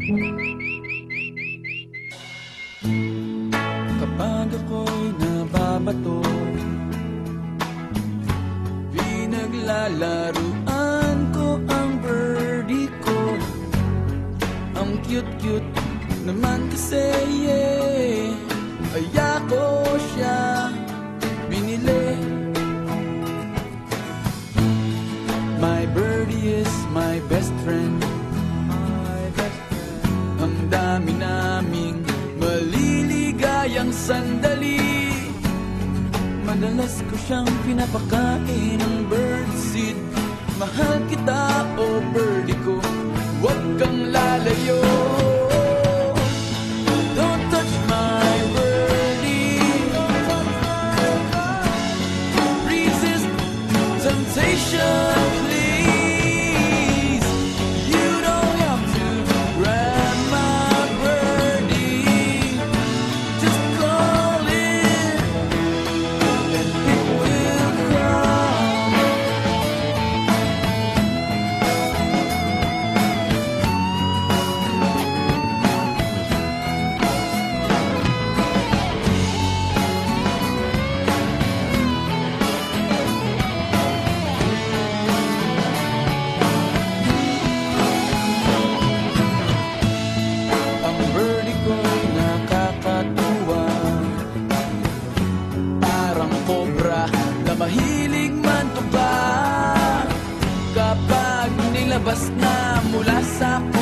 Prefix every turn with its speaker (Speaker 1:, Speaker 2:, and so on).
Speaker 1: Kapag ako'y nababato, pinaglalaruan ko ang birdie ko. Ang cute-cute naman kasi, yeah. Kaya ko siya binili. My birdie is my best friend. Ang dami naming maliligayang sandali. Madalas ko siyang pinapakain ng birdseed. Mahal kita, oh birdie ko, huwag kang lalayo. Don't touch my birdie. Resist temptation, please. You don't have to grab my birdie. Just call it and it will come. Ang birdie ko'y nakakatuwa, parang cobra na mahilig mantuka. Kapag nilabas na mula sa